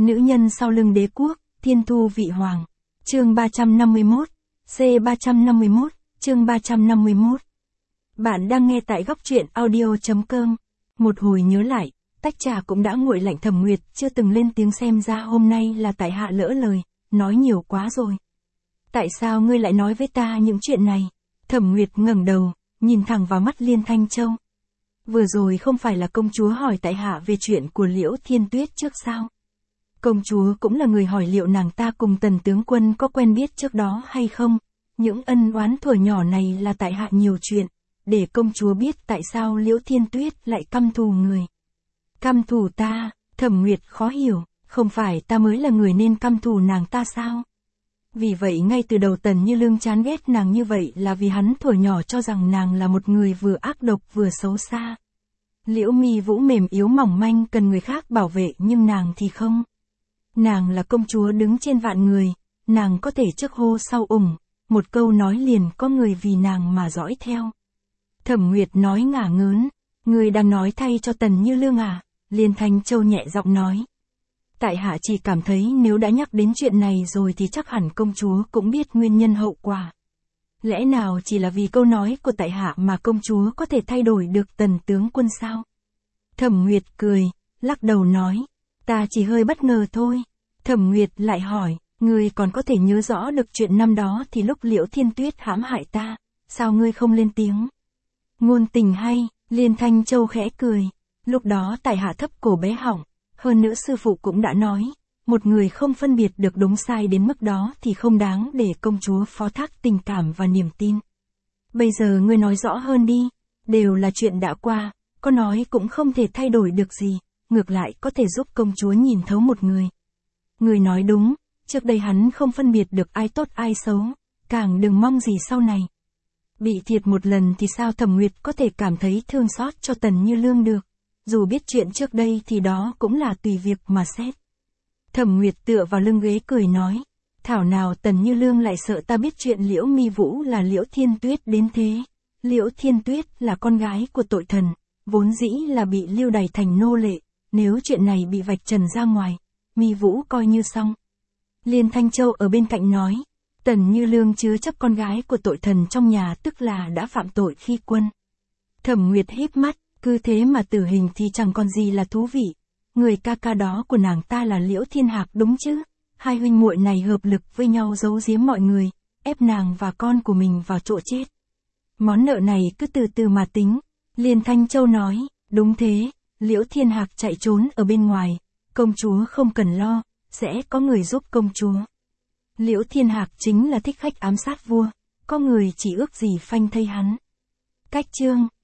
Nữ nhân sau lưng đế quốc, thiên thu vị hoàng. Chương 351, C351, chương 351. Bạn đang nghe tại góc truyện audio.com. Một hồi nhớ lại, tách trà cũng đã nguội lạnh. Thẩm Nguyệt chưa từng lên tiếng, xem ra hôm nay là tại hạ lỡ lời, nói nhiều quá rồi. Tại sao ngươi lại nói với ta những chuyện này? Thẩm Nguyệt ngẩng đầu, nhìn thẳng vào mắt Liên Thanh Châu. Vừa rồi không phải là công chúa hỏi tại hạ về chuyện của Liễu Thiên Tuyết trước sao? Công chúa cũng là người hỏi liệu nàng ta cùng Tần tướng quân có quen biết trước đó hay không? Những ân oán thuở nhỏ này là tại hạ nhiều chuyện, để công chúa biết tại sao Liễu Thiên Tuyết lại căm thù người. Căm thù ta? Thẩm Nguyệt khó hiểu, không phải ta mới là người nên căm thù nàng ta sao? Vì vậy ngay từ đầu Tần Như Lương chán ghét nàng như vậy là vì hắn thuở nhỏ cho rằng nàng là một người vừa ác độc vừa xấu xa. Liễu Mi Vũ mềm yếu mỏng manh cần người khác bảo vệ, nhưng nàng thì không. Nàng là công chúa đứng trên vạn người, nàng có thể trước hô sau ủng, một câu nói liền có người vì nàng mà dõi theo. Thẩm Nguyệt nói ngả ngớn, người đang nói thay cho Tần Như Lương à? Liên Thanh Châu nhẹ giọng nói. Tại hạ chỉ cảm thấy nếu đã nhắc đến chuyện này rồi thì chắc hẳn công chúa cũng biết nguyên nhân hậu quả. Lẽ nào chỉ là vì câu nói của tại hạ mà công chúa có thể thay đổi được Tần tướng quân sao? Thẩm Nguyệt cười, lắc đầu nói, ta chỉ hơi bất ngờ thôi. Thẩm Nguyệt lại hỏi, ngươi còn có thể nhớ rõ được chuyện năm đó thì lúc Liễu Thiên Tuyết hãm hại ta, sao ngươi không lên tiếng? Ngôn tình hay, Liên Thanh Châu khẽ cười, lúc đó tại hạ thấp cổ bé họng, hơn nữa sư phụ cũng đã nói, một người không phân biệt được đúng sai đến mức đó thì không đáng để công chúa phó thác tình cảm và niềm tin. Bây giờ ngươi nói rõ hơn đi, đều là chuyện đã qua, có nói cũng không thể thay đổi được gì, ngược lại có thể giúp công chúa nhìn thấu một người. Người nói đúng, trước đây hắn không phân biệt được ai tốt ai xấu, càng đừng mong gì sau này. Bị thiệt một lần thì sao Thẩm Nguyệt có thể cảm thấy thương xót cho Tần Như Lương được, dù biết chuyện trước đây thì đó cũng là tùy việc mà xét. Thẩm Nguyệt tựa vào lưng ghế cười nói, thảo nào Tần Như Lương lại sợ ta biết chuyện Liễu Mi Vũ là Liễu Thiên Tuyết đến thế. Liễu Thiên Tuyết là con gái của tội thần, vốn dĩ là bị lưu đày thành nô lệ, nếu chuyện này bị vạch trần ra ngoài, Mi Vũ coi như xong. Liên Thanh Châu ở bên cạnh nói, Tần Như Lương chứa chấp con gái của tội thần trong nhà tức là đã phạm tội khi quân. Thẩm Nguyệt híp mắt, cứ thế mà tử hình thì chẳng còn gì là thú vị. Người ca ca đó của nàng ta là Liễu Thiên Hạc đúng chứ? Hai huynh muội này hợp lực với nhau giấu giếm mọi người, ép nàng và con của mình vào chỗ chết. Món nợ này cứ từ từ mà tính. Liên Thanh Châu nói, đúng thế, Liễu Thiên Hạc chạy trốn ở bên ngoài, công chúa không cần lo, sẽ có người giúp công chúa. Liễu Thiên Hạc chính là thích khách ám sát vua, có người chỉ ước gì phanh thây hắn. Cách chương